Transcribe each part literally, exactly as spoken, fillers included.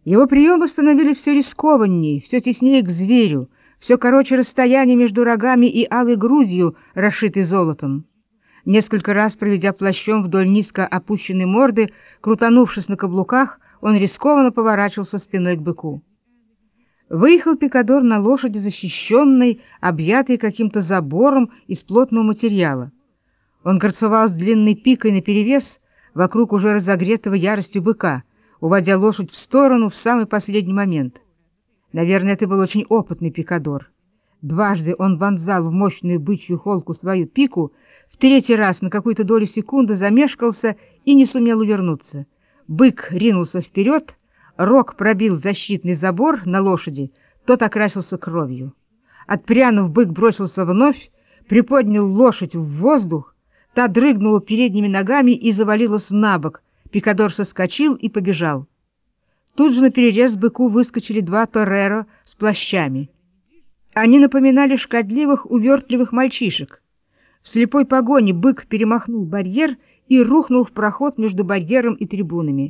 Его приемы становились все рискованней, все теснее к зверю, все короче расстояние между рогами и алой грудью, расшитой золотом. Несколько раз проведя плащом вдоль низко опущенной морды, крутанувшись на каблуках, он рискованно поворачивался спиной к быку. Выехал пикадор на лошади, защищенной, объятой каким-то забором из плотного материала. Он горцевал с длинной пикой наперевес вокруг уже разогретого яростью быка, уводя лошадь в сторону в самый последний момент. Наверное, это был очень опытный пикадор. Дважды он вонзал в мощную бычью холку свою пику, в третий раз на какую-то долю секунды замешкался и не сумел увернуться. Бык ринулся вперед, рог пробил защитный забор на лошади, тот окрасился кровью. Отпрянув, бык бросился вновь, приподнял лошадь в воздух, та дрыгнула передними ногами и завалилась на бок. Пикадор соскочил и побежал. Тут же наперерез быку выскочили два тореро с плащами. Они напоминали шкодливых, увертливых мальчишек. В слепой погоне бык перемахнул барьер и рухнул в проход между барьером и трибунами.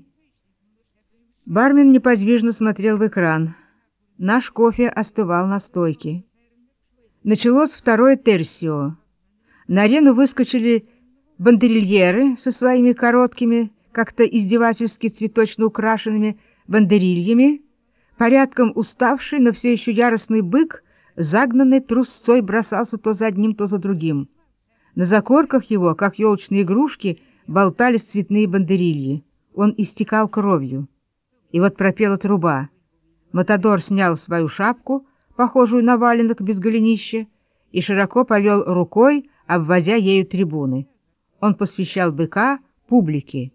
Бармен неподвижно смотрел в экран. Наш кофе остывал на стойке. Началось второе терсио. На арену выскочили бандерильеры со своими короткими, как-то издевательски цветочно украшенными бандерильями. Порядком уставший, но все еще яростный бык, загнанный трусцой, бросался то за одним, то за другим. На закорках его, как елочные игрушки, болтались цветные бандерильи. Он истекал кровью. И вот пропела труба. Матадор снял свою шапку, похожую на валенок без голенища, и широко повел рукой, обводя ею трибуны. Он посвящал быка публике.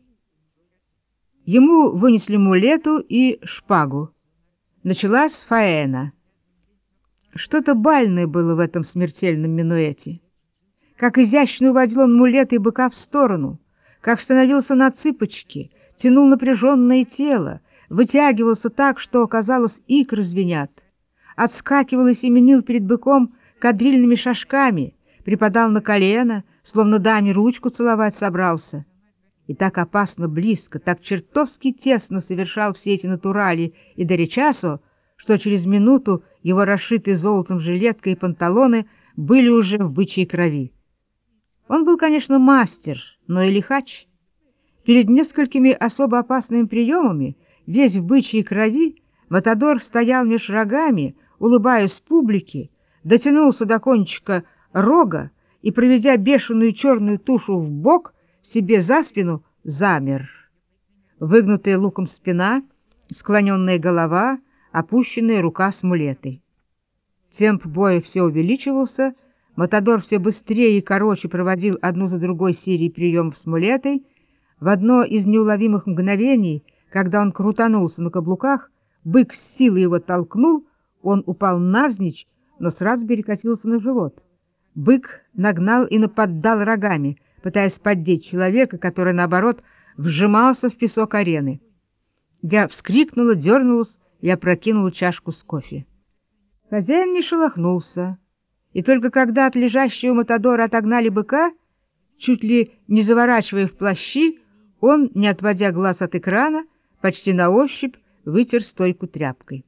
Ему вынесли мулету и шпагу. Началась фаэна. Что-то бальное было в этом смертельном минуэте. Как изящно уводил он мулеты и быка в сторону, как становился на цыпочки, тянул напряженное тело, вытягивался так, что, казалось, икры звенят, отскакивал и семенил перед быком кадрильными шажками, припадал на колено, словно даме ручку целовать собрался. И так опасно близко, так чертовски тесно совершал все эти натурали и доречасо, что через минуту его расшитые золотом жилетка и панталоны были уже в бычьей крови. Он был, конечно, мастер, но и лихач. Перед несколькими особо опасными приемами, весь в бычьей крови, Матадор стоял меж рогами, улыбаясь публике, дотянулся до кончика рога и, проведя бешеную черную тушу в бок, себе за спину, замер. Выгнутая луком спина, склоненная голова, опущенная рука с мулетой. Темп боя все увеличивался, Матадор все быстрее и короче проводил одну за другой серии приемов с мулетой. В одно из неуловимых мгновений, когда он крутанулся на каблуках, бык с силой его толкнул, он упал навзничь, но сразу перекатился на живот. Бык нагнал и наподдал рогами, пытаясь поддеть человека, который, наоборот, вжимался в песок арены. Я вскрикнула, дернулась и опрокинула чашку с кофе. Хозяин не шелохнулся, и только когда от лежащего Матадора отогнали быка, чуть ли не заворачивая в плащи, он, не отводя глаз от экрана, почти на ощупь вытер стойку тряпкой.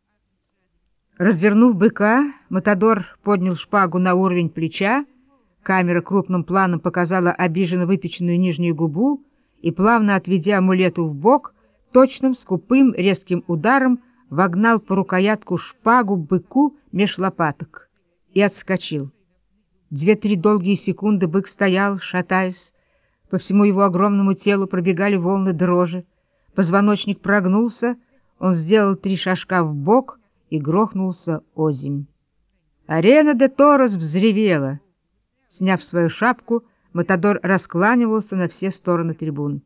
Развернув быка, Матадор поднял шпагу на уровень плеча, камера крупным планом показала обиженно выпеченную нижнюю губу и, плавно отведя амулету в бок, точным, скупым, резким ударом вогнал по рукоятку шпагу быку меж лопаток и отскочил. Две-три долгие секунды бык стоял, шатаясь, по всему его огромному телу пробегали волны дрожи, позвоночник прогнулся, он сделал три шажка в бок и грохнулся озимь. Арена де Торос взревела. Сняв свою шапку, Матадор раскланивался на все стороны трибун.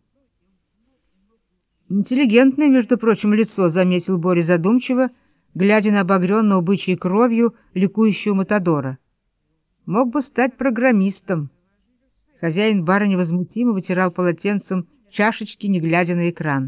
«Интеллигентное, между прочим, лицо», — заметил Боря задумчиво, глядя на обогренного бычьей кровью ликующего Матадора. «Мог бы стать программистом». Хозяин бара невозмутимо вытирал полотенцем чашечки, не глядя на экран.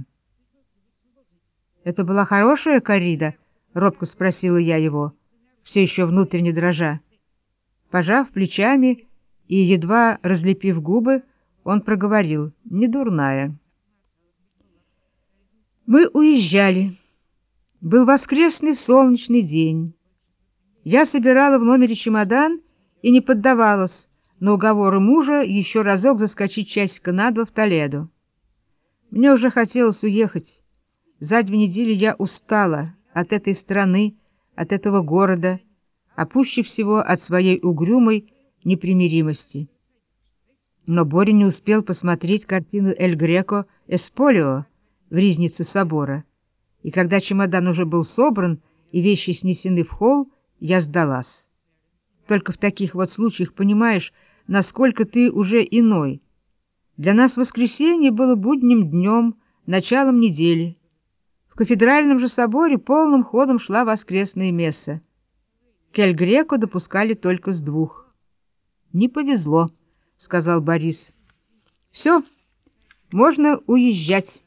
«Это была хорошая коррида?» — робко спросила я его, все еще внутренне дрожа. Пожав плечами и едва разлепив губы, он проговорил: «Не дурная». Мы уезжали. Был воскресный солнечный день. Я собирала в номере чемодан и не поддавалась на уговоры мужа еще разок заскочить часика на два в Толедо. Мне уже хотелось уехать. За две недели я устала от этой страны, от этого города, а пуще всего от своей угрюмой непримиримости. Но Боря не успел посмотреть картину «Эль Греко Эсполио» в ризнице собора, и когда чемодан уже был собран и вещи снесены в холл, я сдалась. Только в таких вот случаях понимаешь, насколько ты уже иной. Для нас воскресенье было будним днем, началом недели. В кафедральном же соборе полным ходом шла воскресная месса. К Эль Греко допускали только с двух. «Не повезло», — сказал Борис. «Все, можно уезжать».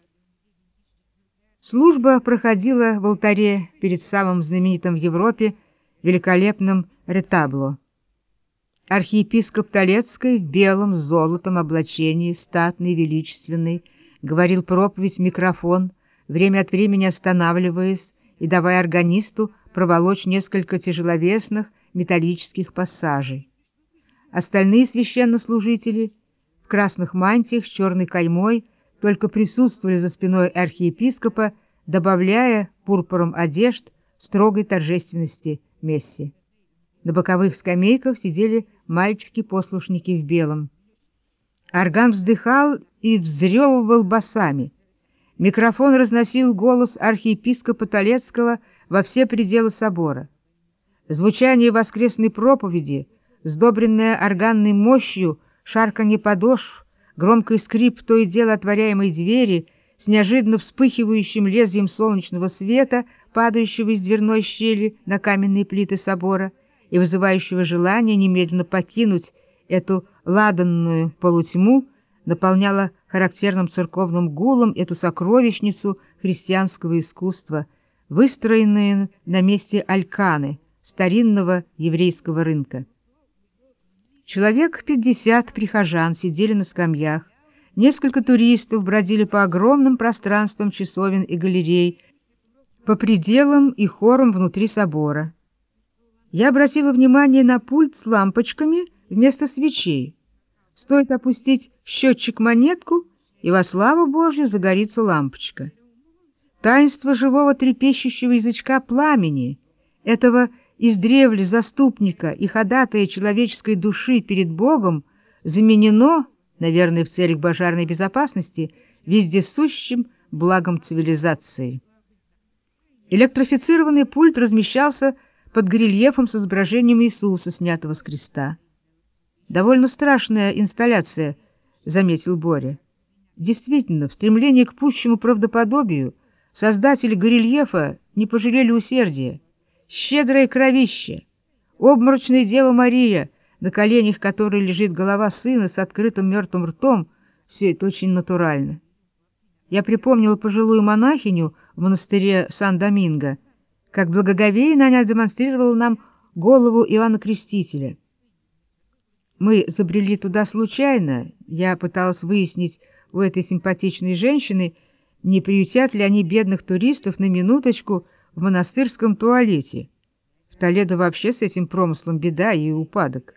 Служба проходила в алтаре перед самым знаменитым в Европе великолепным ретабло. Архиепископ Толедской в белом с золотом облачении, статный, величественный, говорил проповедь в микрофон, время от времени останавливаясь и давая органисту проволочь несколько тяжеловесных металлических пассажей. Остальные священнослужители в красных мантиях с черной каймой только присутствовали за спиной архиепископа, добавляя пурпуром одежд строгой торжественности мессе. На боковых скамейках сидели мальчики-послушники в белом. Орган вздыхал и взрёвывал басами. Микрофон разносил голос архиепископа Толедского во все пределы собора. Звучание воскресной проповеди, сдобренное органной мощью, шарканье подошв, громкий скрип то и дело отворяемой двери с неожиданно вспыхивающим лезвием солнечного света, падающего из дверной щели на каменные плиты собора и вызывающего желание немедленно покинуть эту ладанную полутьму, наполняла характерным церковным гулом эту сокровищницу христианского искусства, выстроенную на месте Альканы, старинного еврейского рынка. Человек пятьдесят прихожан сидели на скамьях, несколько туристов бродили по огромным пространствам часовен и галерей, по пределам и хорам внутри собора. Я обратила внимание на пульт с лампочками вместо свечей. Стоит опустить счетчик-монетку, и во славу Божью загорится лампочка. Таинство живого трепещущего язычка пламени, этого издревле заступника и ходатая человеческой души перед Богом, заменено, наверное, в целях пожарной безопасности, вездесущим благом цивилизации. Электрифицированный пульт размещался под горельефом с изображением Иисуса, снятого с креста. «Довольно страшная инсталляция», — заметил Боря. Действительно, в стремлении к пущему правдоподобию создатели горельефа не пожалели усердия. Щедрое кровище, обморочная Дева Мария, на коленях которой лежит голова сына с открытым мертвым ртом, все это очень натурально. Я припомнила пожилую монахиню в монастыре Сан-Доминго, как благоговейно она демонстрировала нам голову Иоанна Крестителя. Мы забрели туда случайно, я пыталась выяснить у этой симпатичной женщины, не приютят ли они бедных туристов на минуточку в монастырском туалете. В Толедо вообще с этим промыслом беда и упадок.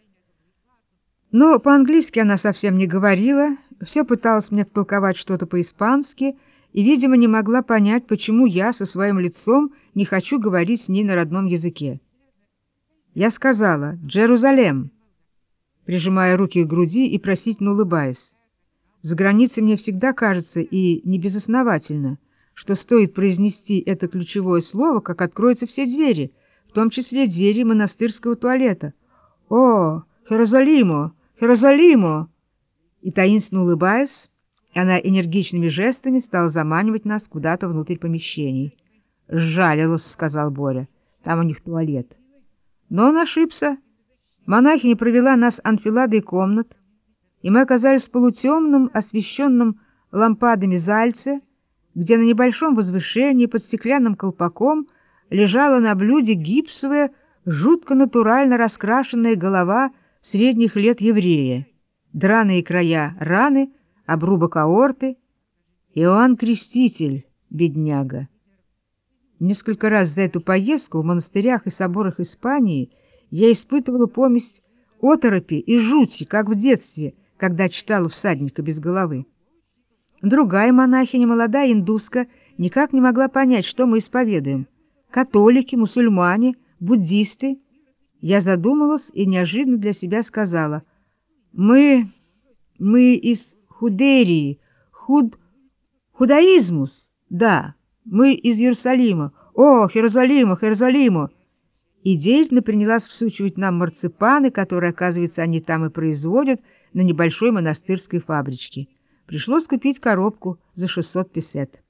Но по-английски она совсем не говорила, все пыталась мне втолковать что-то по-испански и, видимо, не могла понять, почему я со своим лицом не хочу говорить с ней на родном языке. Я сказала «Джерузалем», прижимая руки к груди и просительно улыбаясь. За границей мне всегда кажется, и небезосновательно, что стоит произнести это ключевое слово, как откроются все двери, в том числе двери монастырского туалета. «О, Херозалимо! Херозалимо!» И, таинственно улыбаясь, она энергичными жестами стала заманивать нас куда-то внутрь помещений. «Сжалилась», — сказал Боря, — «там у них туалет». Но он ошибся. Монахиня провела нас анфиладой комнат, и мы оказались в полутемном, освещенном лампадами зальце, где на небольшом возвышении под стеклянным колпаком лежала на блюде гипсовая, жутко натурально раскрашенная голова средних лет еврея, драные края раны, обрубок аорты. Иоанн Креститель, бедняга. Несколько раз за эту поездку в монастырях и соборах Испании я испытывала помесь оторопи и жути, как в детстве, когда читала «Всадника без головы». Другая монахиня, молодая индуска, никак не могла понять, что мы исповедуем. Католики, мусульмане, буддисты. Я задумалась и неожиданно для себя сказала: «Мы... мы из Худерии, худ... худаизмус, да, мы из Иерусалима. О, Иерусалима, Иерусалима!» И деятельно принялась всучивать нам марципаны, которые, оказывается, они там и производят, на небольшой монастырской фабричке. Пришлось купить коробку за шестьсот песет.